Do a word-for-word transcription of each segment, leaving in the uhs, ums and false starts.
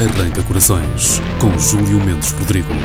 Arranca Corações, com Júlio Mendes Rodrigo.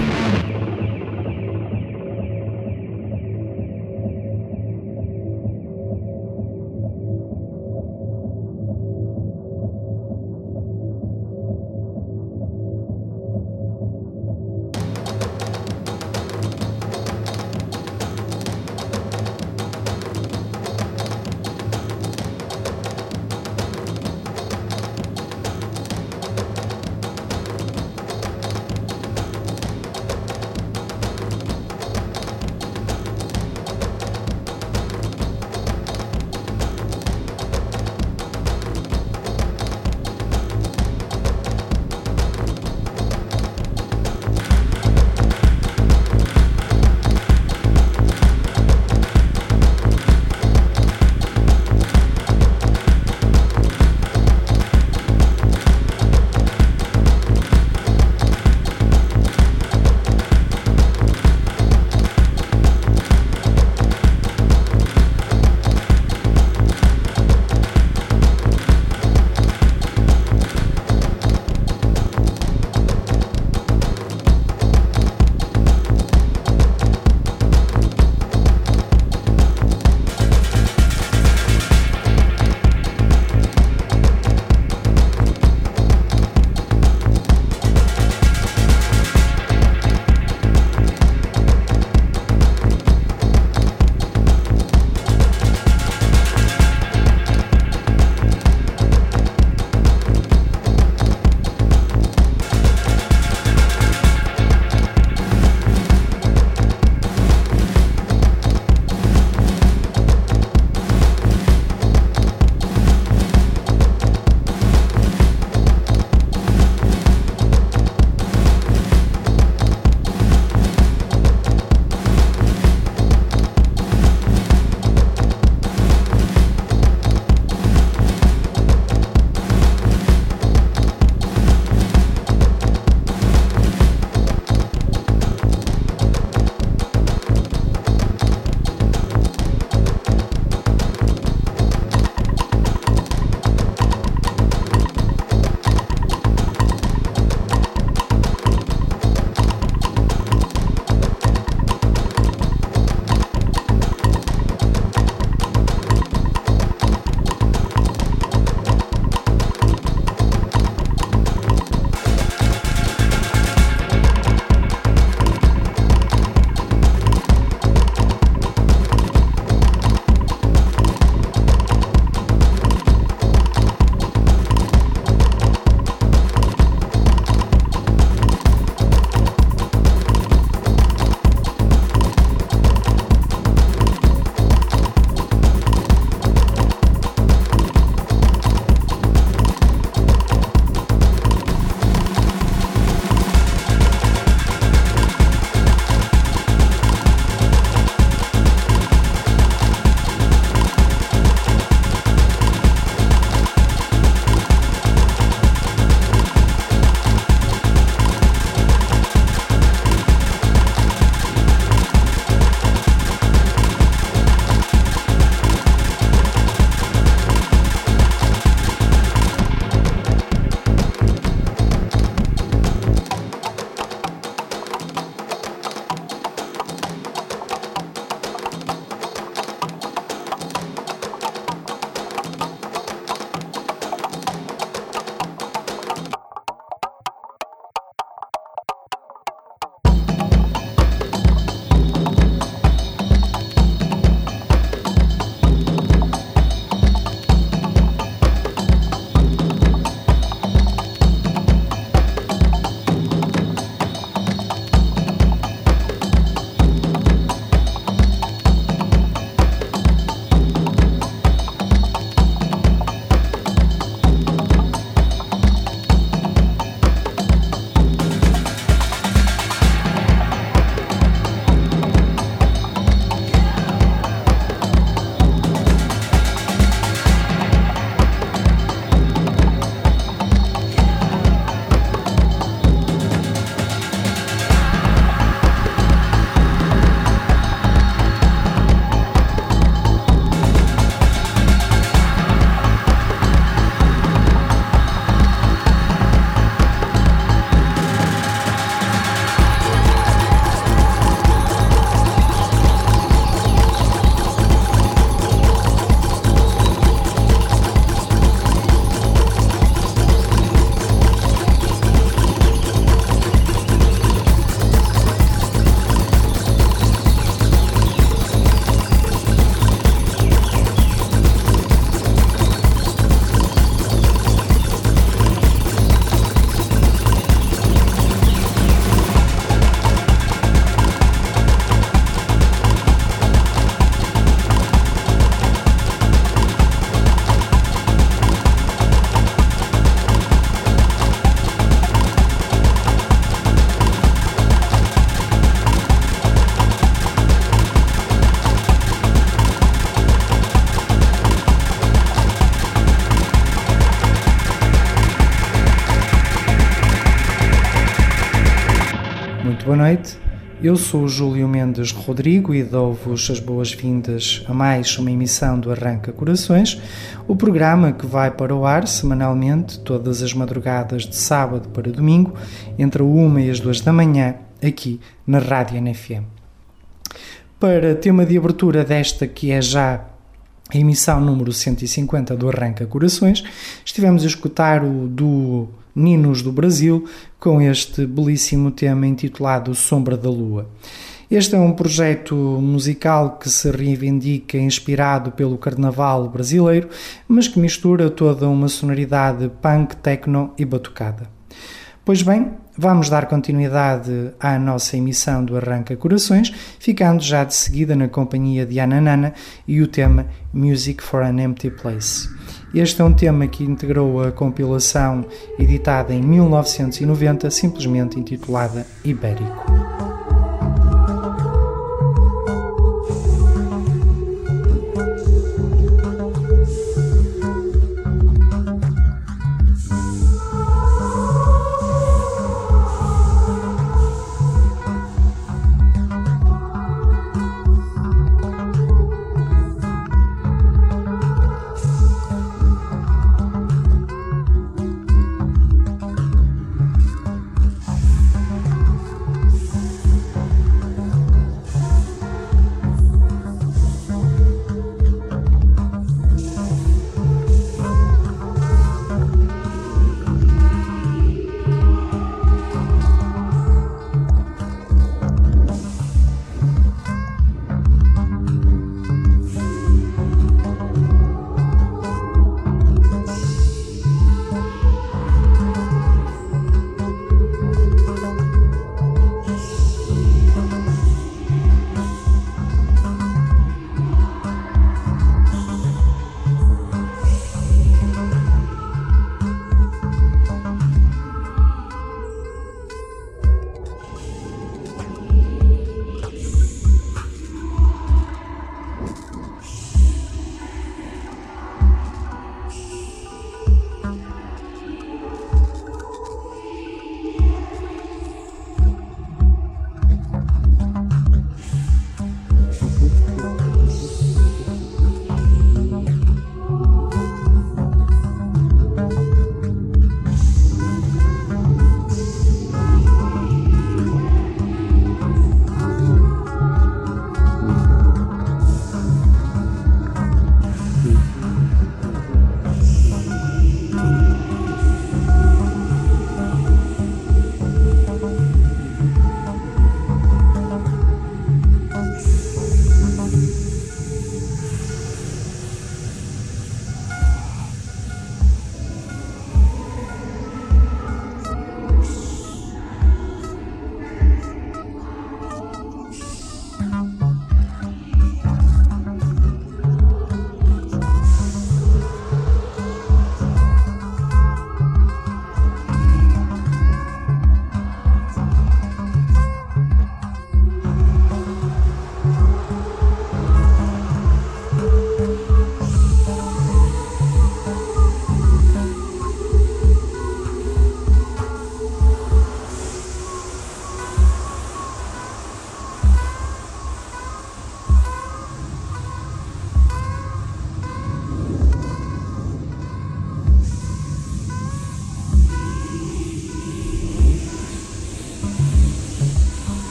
boa noite. Eu sou o Júlio Mendes Rodrigo e dou-vos as boas-vindas a mais uma emissão do Arranca Corações, o programa que vai para o ar semanalmente, todas as madrugadas de sábado para domingo, entre a uma e as duas da manhã, aqui na Rádio N F M. Para tema de abertura desta que é já a emissão número cento e cinquenta do Arranca Corações, estivemos a escutar o duo Ninos do Brasil com este belíssimo tema intitulado Sombra da Lua. Este é um projeto musical que se reivindica inspirado pelo carnaval brasileiro, mas que mistura toda uma sonoridade punk, techno e batucada. Pois bem, vamos dar continuidade à nossa emissão do Arranca Corações, ficando já de seguida na companhia de Ana Nana e o tema Music for an Empty Place. Este é um tema que integrou a compilação editada em mil novecentos e noventa, simplesmente intitulada Ibérico.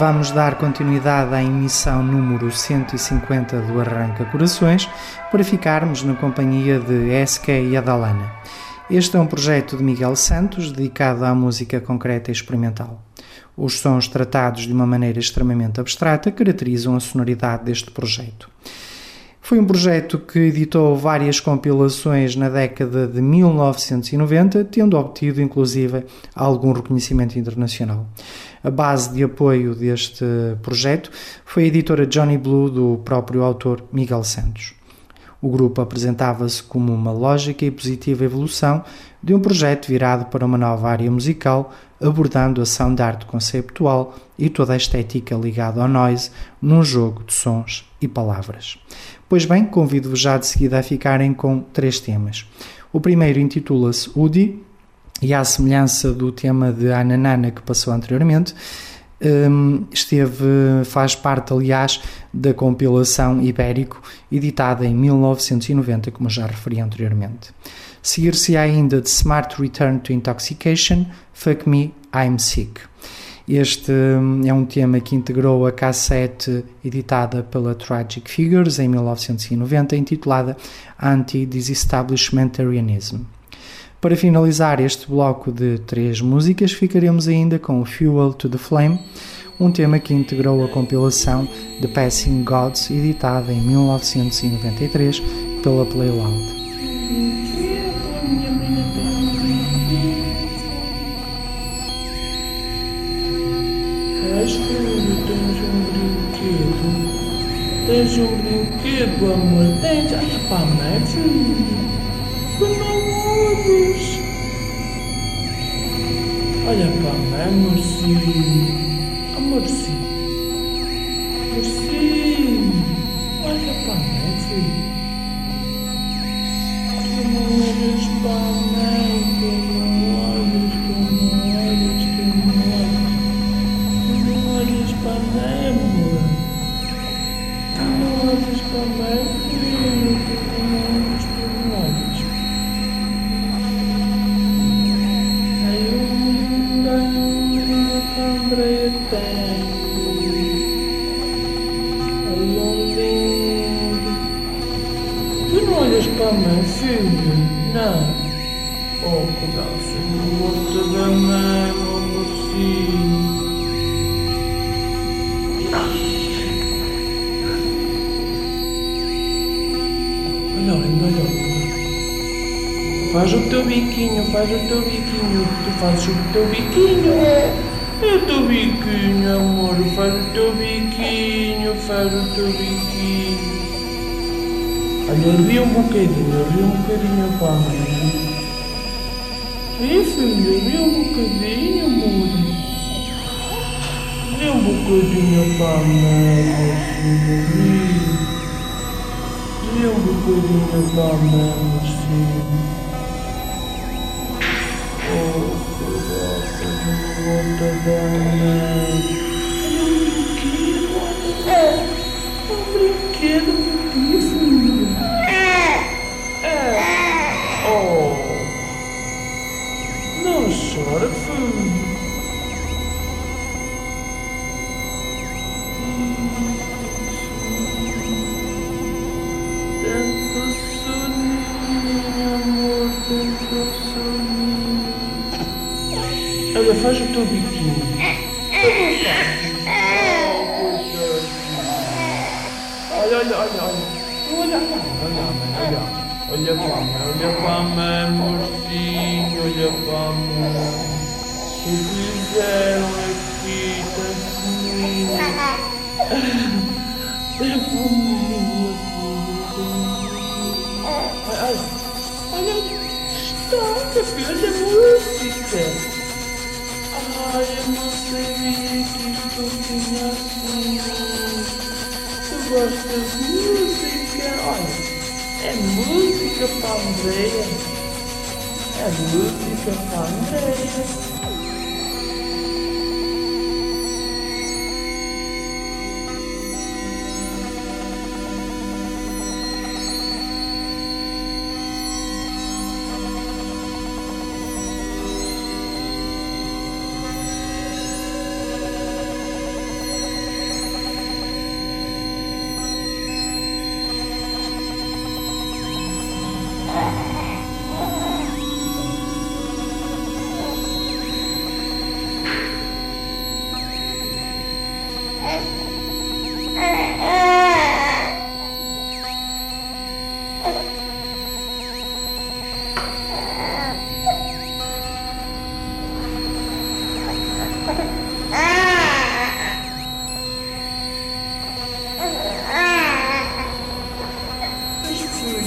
Vamos dar continuidade à emissão número cento e cinquenta do Arranca Corações para ficarmos na companhia de S K e Adalana. Este é um projeto de Miguel Santos dedicado à música concreta e experimental. Os sons tratados de uma maneira extremamente abstrata caracterizam a sonoridade deste projeto. Foi um projeto que editou várias compilações na década de mil novecentos e noventa, tendo obtido inclusive algum reconhecimento internacional. A base de apoio deste projeto foi a editora Johnny Blue do próprio autor Miguel Santos. O grupo apresentava-se como uma lógica e positiva evolução de um projeto virado para uma nova área musical, abordando a sound art conceptual e toda a estética ligada ao noise num jogo de sons e palavras. Pois bem, convido-vos já de seguida a ficarem com três temas. O primeiro intitula-se Udi, e à semelhança do tema de Ananana que passou anteriormente, esteve, faz parte, aliás, da compilação Ibérico, editada em mil novecentos e noventa, como já referi anteriormente. Seguir-se ainda de Smart Return to Intoxication, Fuck Me, I'm Sick. Este é um tema que integrou a cassete editada pela Tragic Figures em mil novecentos e noventa, intitulada Anti-Disestablishmentarianism. Para finalizar este bloco de três músicas, ficaremos ainda com Fuel to the Flame, um tema que integrou a compilação The Passing Gods, editada em mil novecentos e noventa e três pela Play Loud. Tens um brinquedo, amor, tens, olha para a mãe, filho, que não olhos. Olha para a mãe, amorzinho, amorzinho, amorzinho, olha para a mãe, filho. Tu não olhas para a mãe, tu não olhas, tu não olhas, tu não olhas, tu não olhas para a mãe, amor. Não olhes para mim, filho, tu não olhes, tu não olhes. Ai, eu linda, linda Andréia tem. Ai, eu lindo. Tu não olhas para mim, filho? Não. Oh, cuidado, filho, gosto da mãe, meu amorzinho. Faz o teu biquinho, faz o teu biquinho, tu fazes o teu biquinho. É o teu biquinho, amor, faz o teu biquinho, faz o teu biquinho. Olha, ri um bocadinho, ri um bocadinho para a mãe. Ri, filho, ri um bocadinho, amor. Ri um bocadinho para a mãe, filho, ri. Ri um bocadinho para a mãe, filho. Oh, gosta de volta da mãe. É um brinquedo, é um brinquedo, filho. É, oh, não chora, filho. Tanto soninho, amor, tanto soninho. Olha, faz o teu biquinho. Olha, olha, olha, olha. Olha, olha, olha, olha. Olha para a mãe, olha para a mãe, amorzinho, olha para a mãe. O que fizeram aqui, tão fominho. Tão fominho. Olha, olha, está, filha, olha a música. Ai, eu não sabia que isto tinha assim. Tu gostas de música? Olha, é música para a Andréia. É música para a Andréia.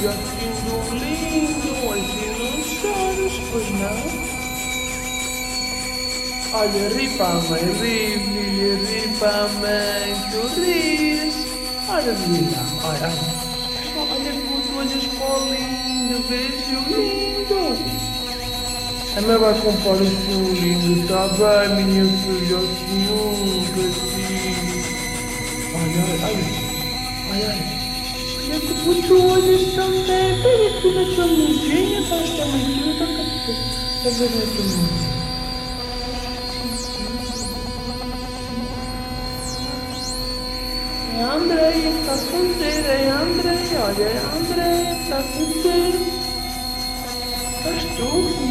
filhotinho lindo, assim não choras, pois não? Olha, ri para a mãe, ri, filha, ri para a mãe, tu ris. Olha, filha, olha, olha como tu olhas para o lindo, vejo lindo. A mãe vai comprar esse lindo, tá bem, minha filhotinho, gatinho. Olha, olha, olha, olha, olha como tu olhas também, pega aqui na tua mãozinha, faz também tudo, toca a ver na tua mãozinha. É a Andreia que está solteira, é a Andreia, olha, é a Andreia que está solteira. Estás tu,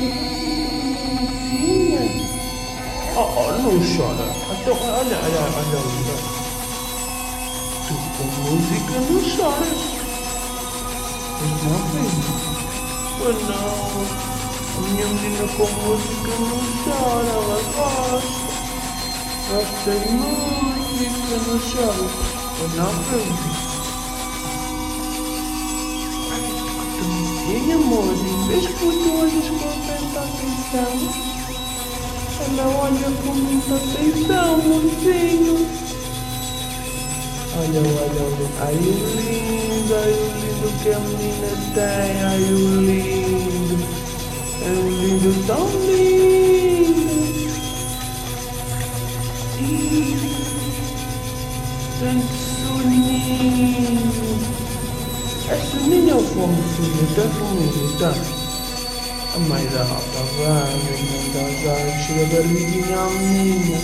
filha? Oh, oh, não chora. Então, olha, olha, olha, olha. Tu com música não choras. Pois não, filho? Pois não. A minha menina com música não chora, ela gosta. Gosta de música, não chora. Pois não, filho? Sim, amor, vês que tu olhas com tanta atenção? Ela olha com muita atenção, mocinho. Olha, olha, olha. Ai, o lindo, ai, o lindo que a menina tem. Ai, o lindo. É um lindo tão lindo. Ih, tanto soninho. É soninho ou fome, filha? Tá comigo, tá? A mãe da Rafa vai, a mãe da já encheu a barriguinha à menina.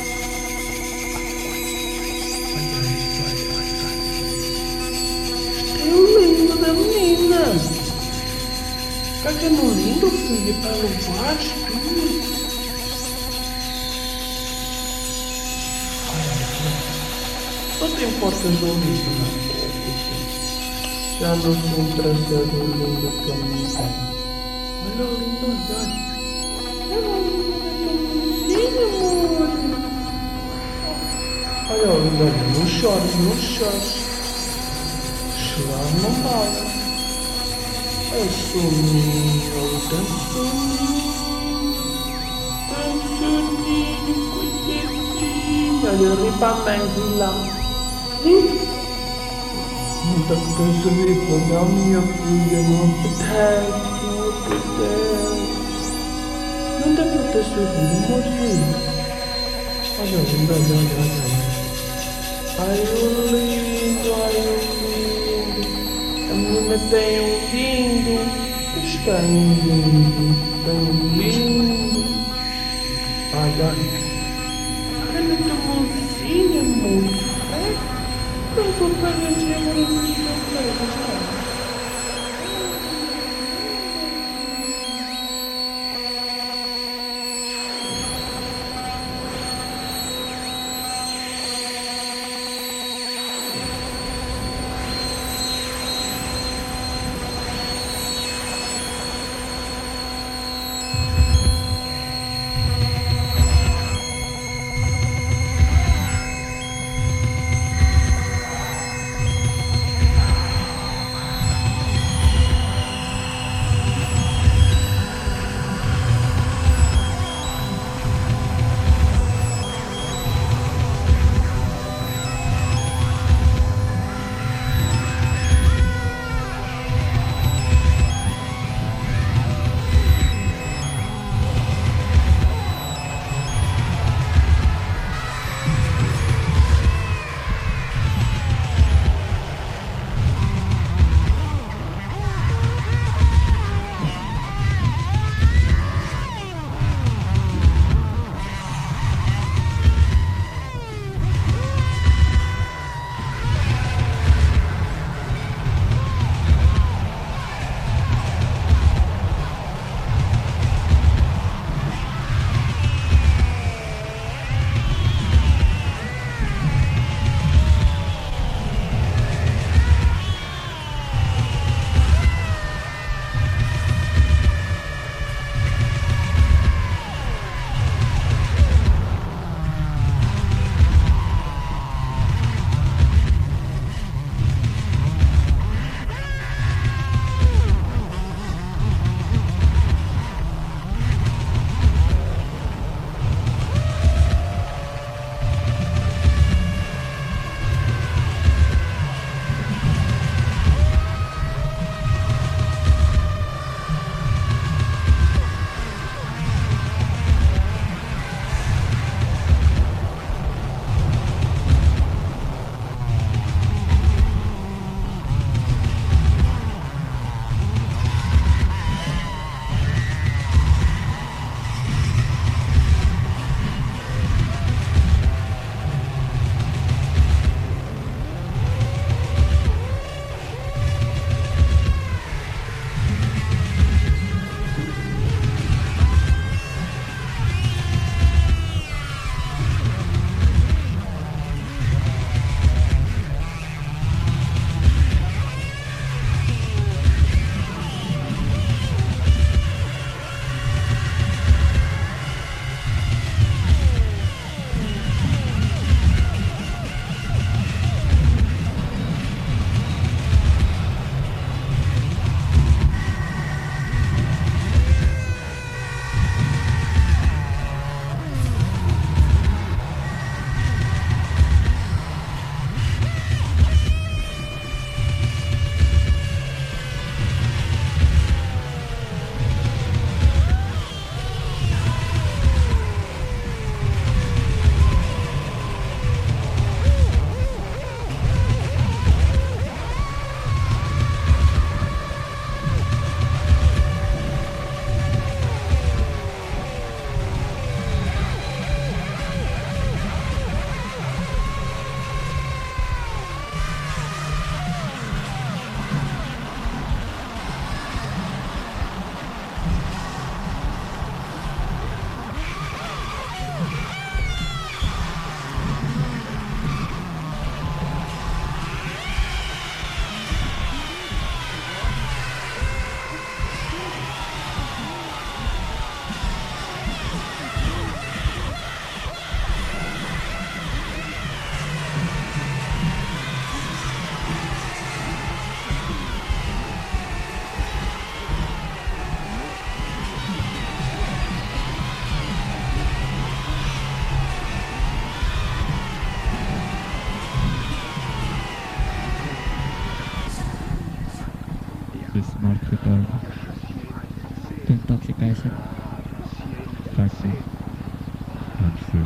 Ai, ai, ai, ai, ai. Este é o lindo da menina. Pega no lindo, filha, para levares tu. Ai, ai, ai. Não te importas do lindo, não? Já não se interessa do lindo que a menina tem. Olha o lindo, olha. Olha o lindo, amor. Olha o lindo, olha. Não chores, não chores. Chorar não vale. É soninho, tanto soninho. Tanto soninho, coitadinho. Olha, ri para a mãe, ri lá. Ri. Não está com rir, não, minha filha, não apetece. Não dá para ter sorriso, amorzinho. Olha, olha, olha, olha. Ai, o lindo, ai, o lindo. A menina tem um lindo. Pois tem um lindo. Tem um lindo. Ai, ai. Olha na tua mãozinha, amor. É? Não vou pegar de amor, não vou pegar. the smart record. Intoxication. Taxi. And food.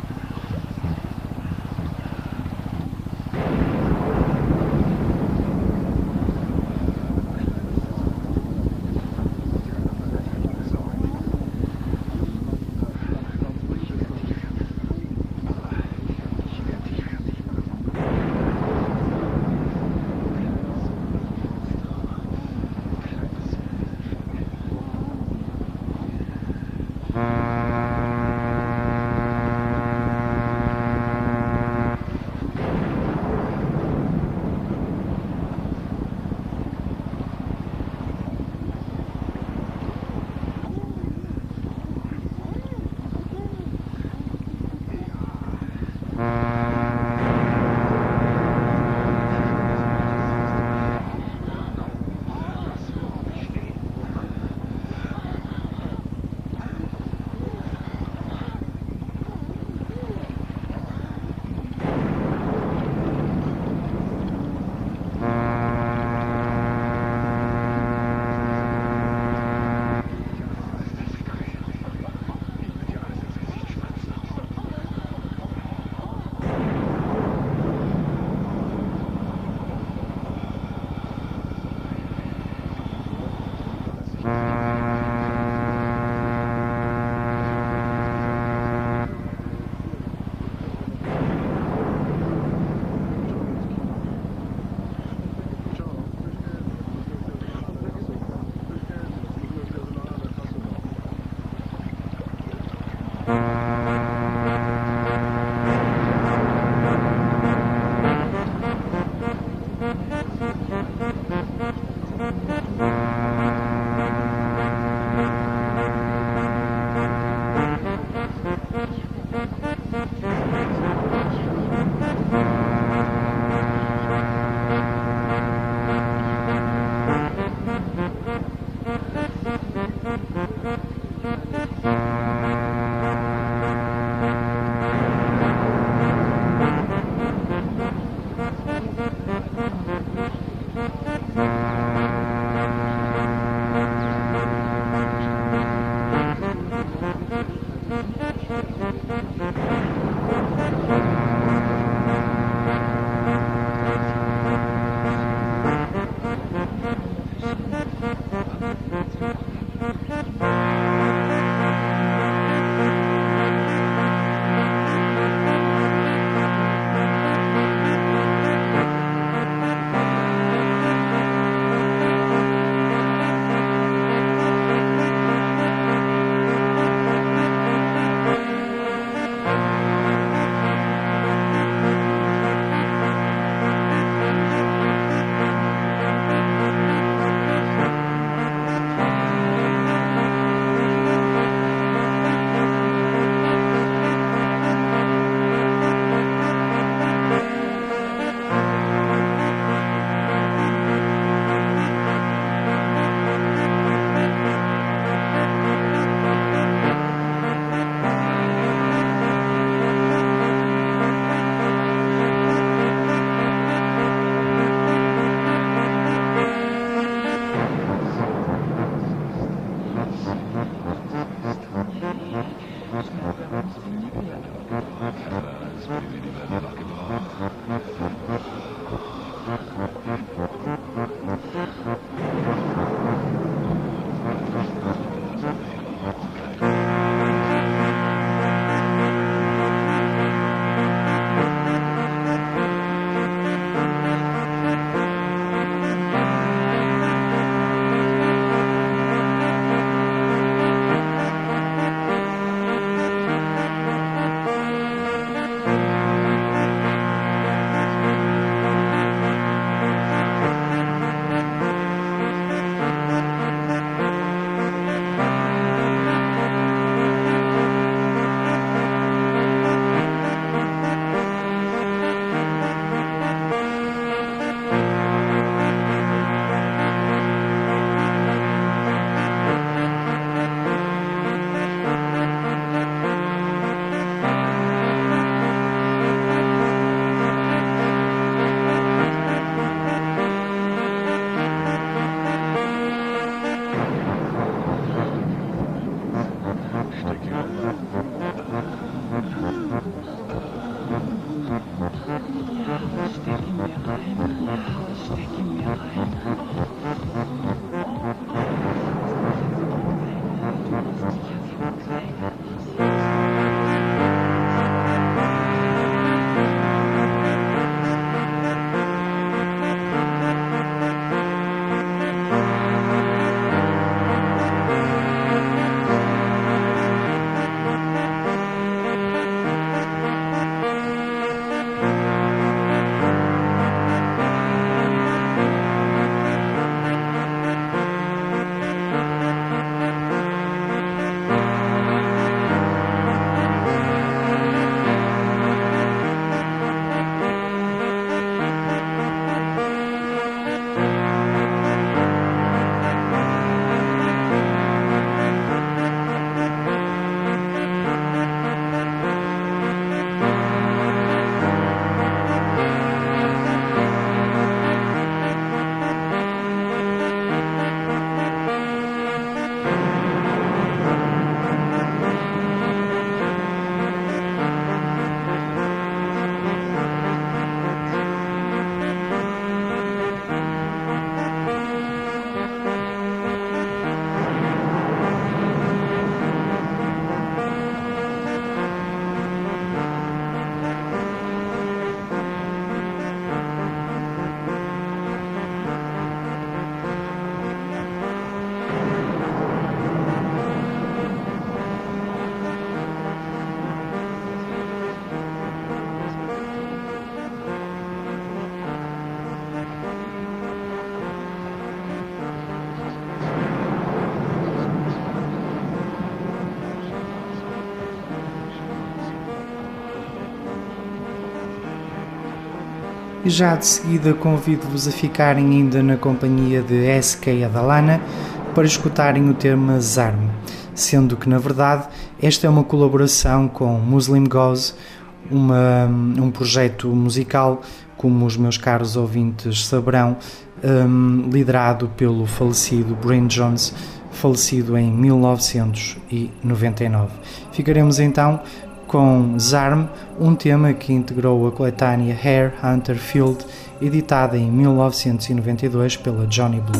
e já de seguida convido-vos a ficarem ainda na companhia de S K Adalana para escutarem o tema Zarm, sendo que na verdade esta é uma colaboração com Muslim Goz, uma, um projeto musical, como os meus caros ouvintes saberão, um, liderado pelo falecido Brian Jones, falecido em mil novecentos e noventa e nove. Ficaremos então com Zarm, um tema que integrou a coletânea Hair Hunter Field, editada em mil novecentos e noventa e dois pela Johnny Blue.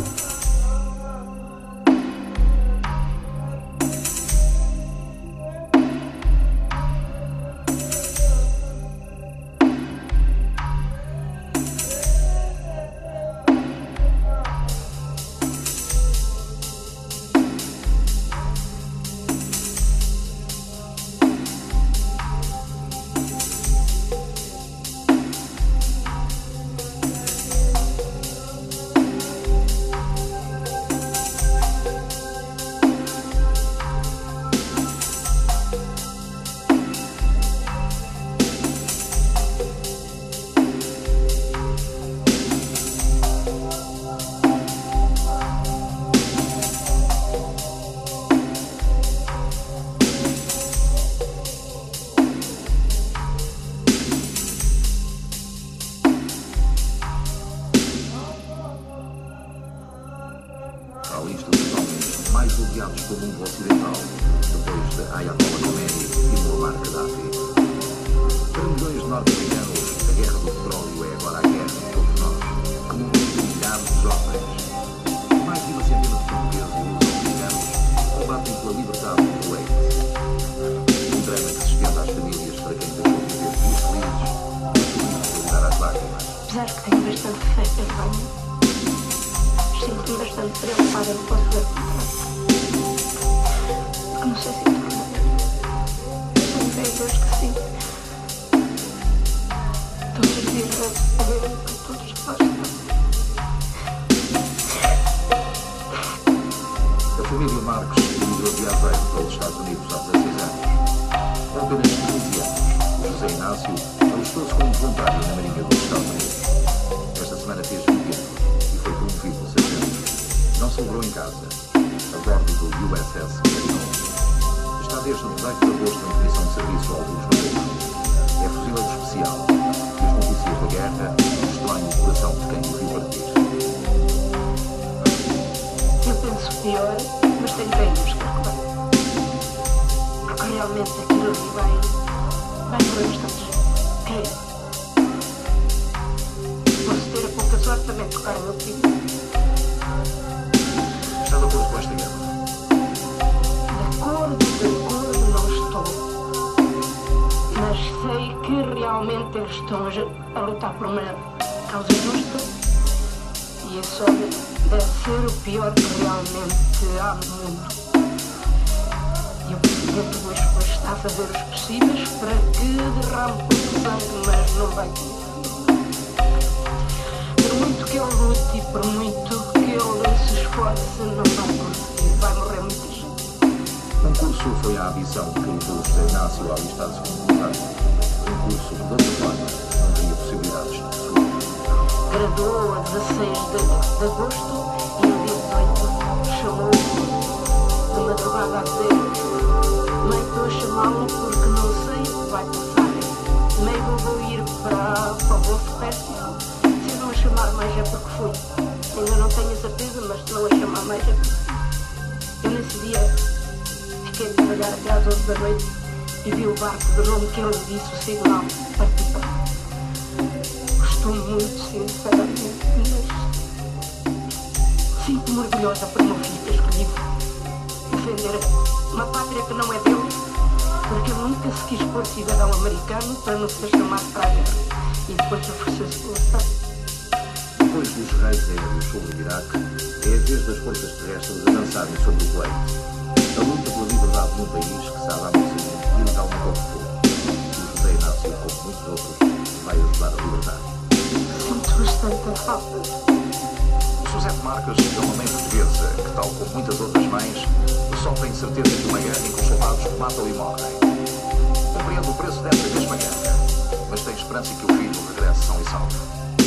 José Marques é uma mãe portuguesa que, tal como muitas outras mães, sofre a incerteza de uma guerra em que os soldados matam e morrem. Compreende o preço dessa mesma guerra, mas tem esperança que o filho regresse são e salvo.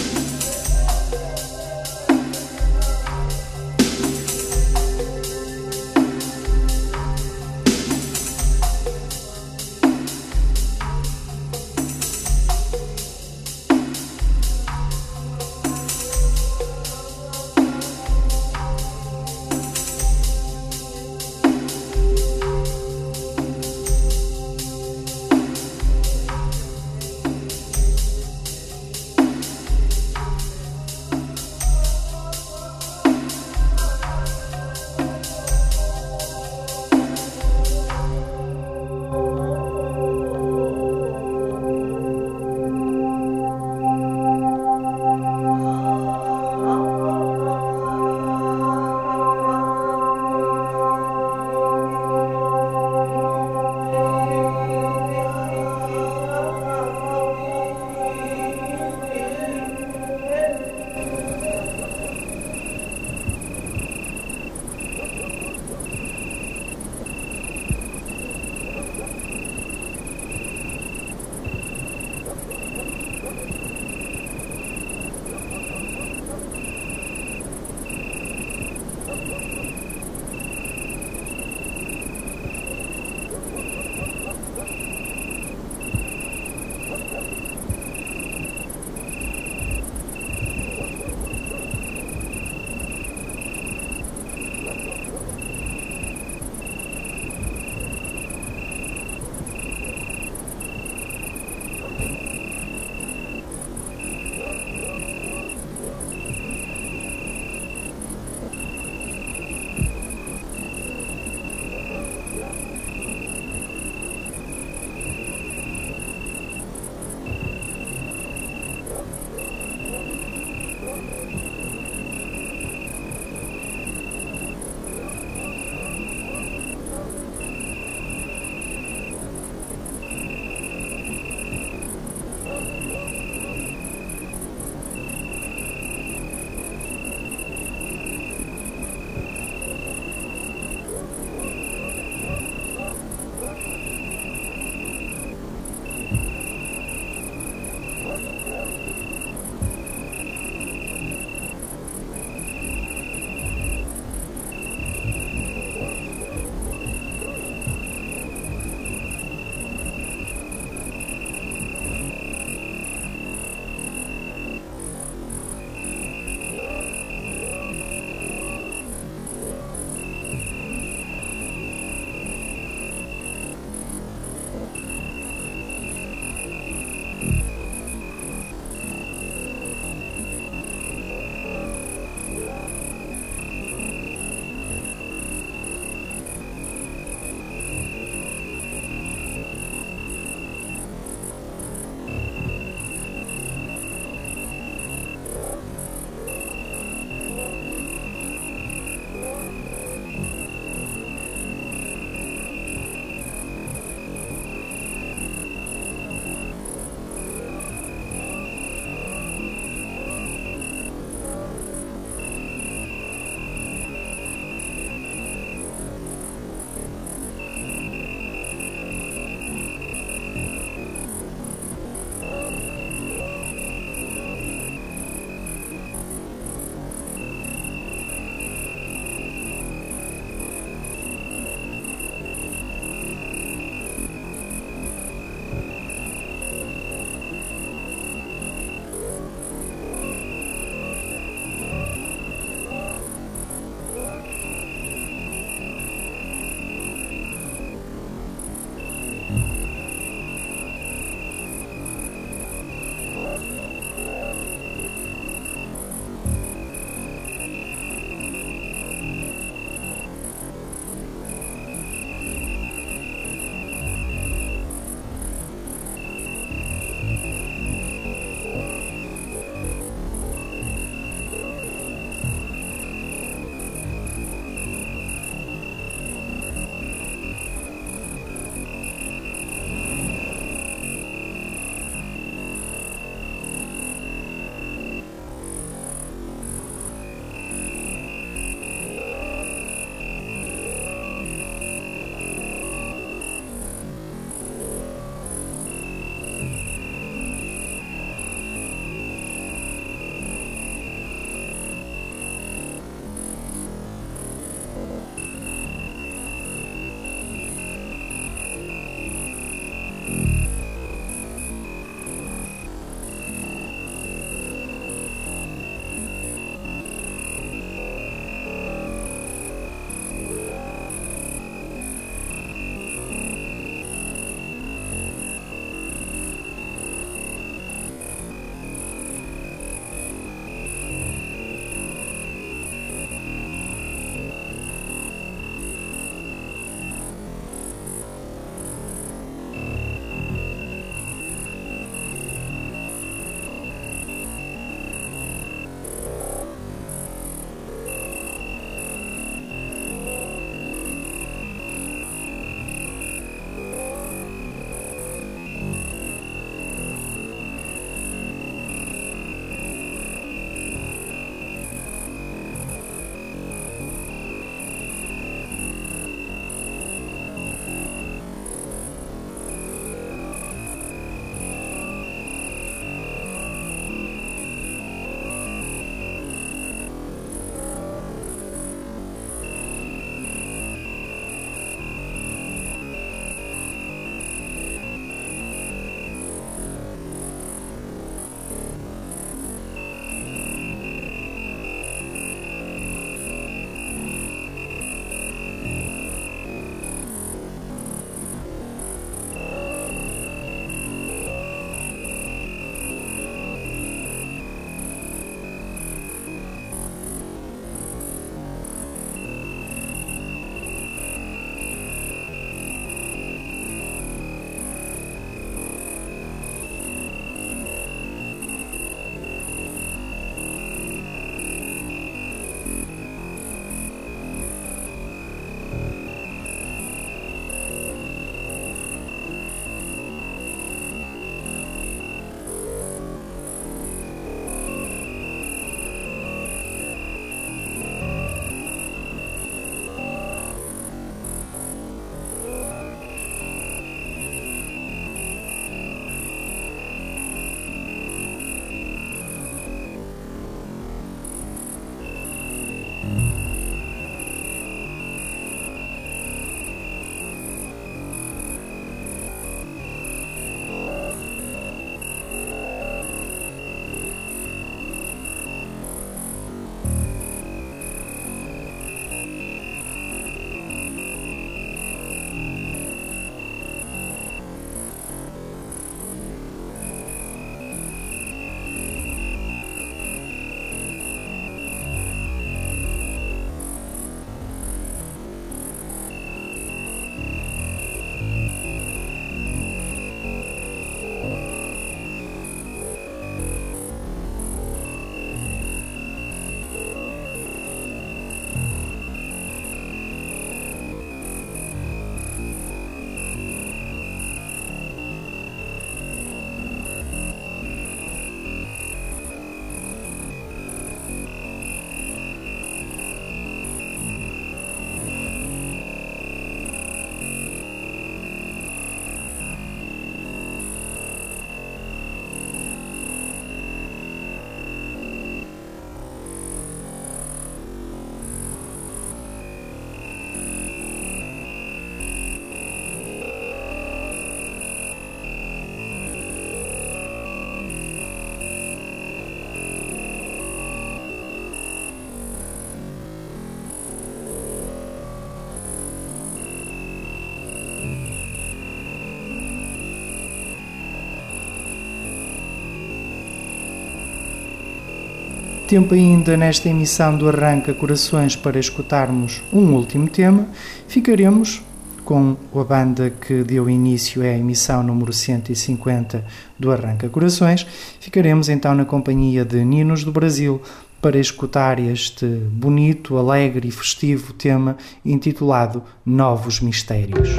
Tempo ainda nesta emissão do Arranca Corações para escutarmos um último tema. Ficaremos com a banda que deu início à emissão número cento e cinquenta do Arranca Corações. Ficaremos então na companhia de Ninos do Brasil para escutar este bonito, alegre e festivo tema intitulado Novos Mistérios.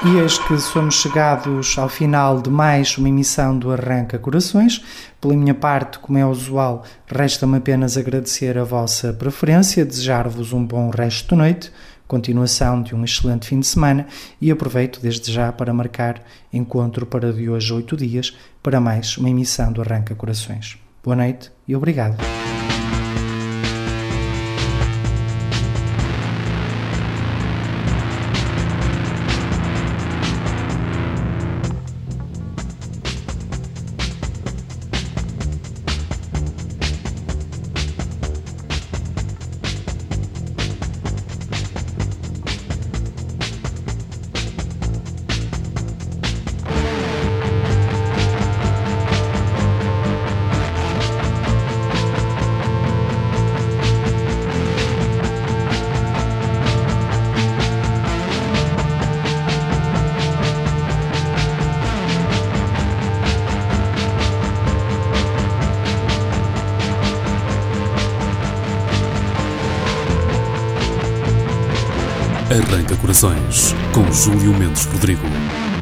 E eis que somos chegados ao final de mais uma emissão do Arranca Corações. Pela minha parte, como é usual, resta-me apenas agradecer a vossa preferência, desejar-vos um bom resto de noite, continuação de um excelente fim de semana e aproveito desde já para marcar encontro para de hoje a oito dias para mais uma emissão do Arranca Corações. Boa noite e obrigado. Arranca Corações, com Júlio Mendes Rodrigo.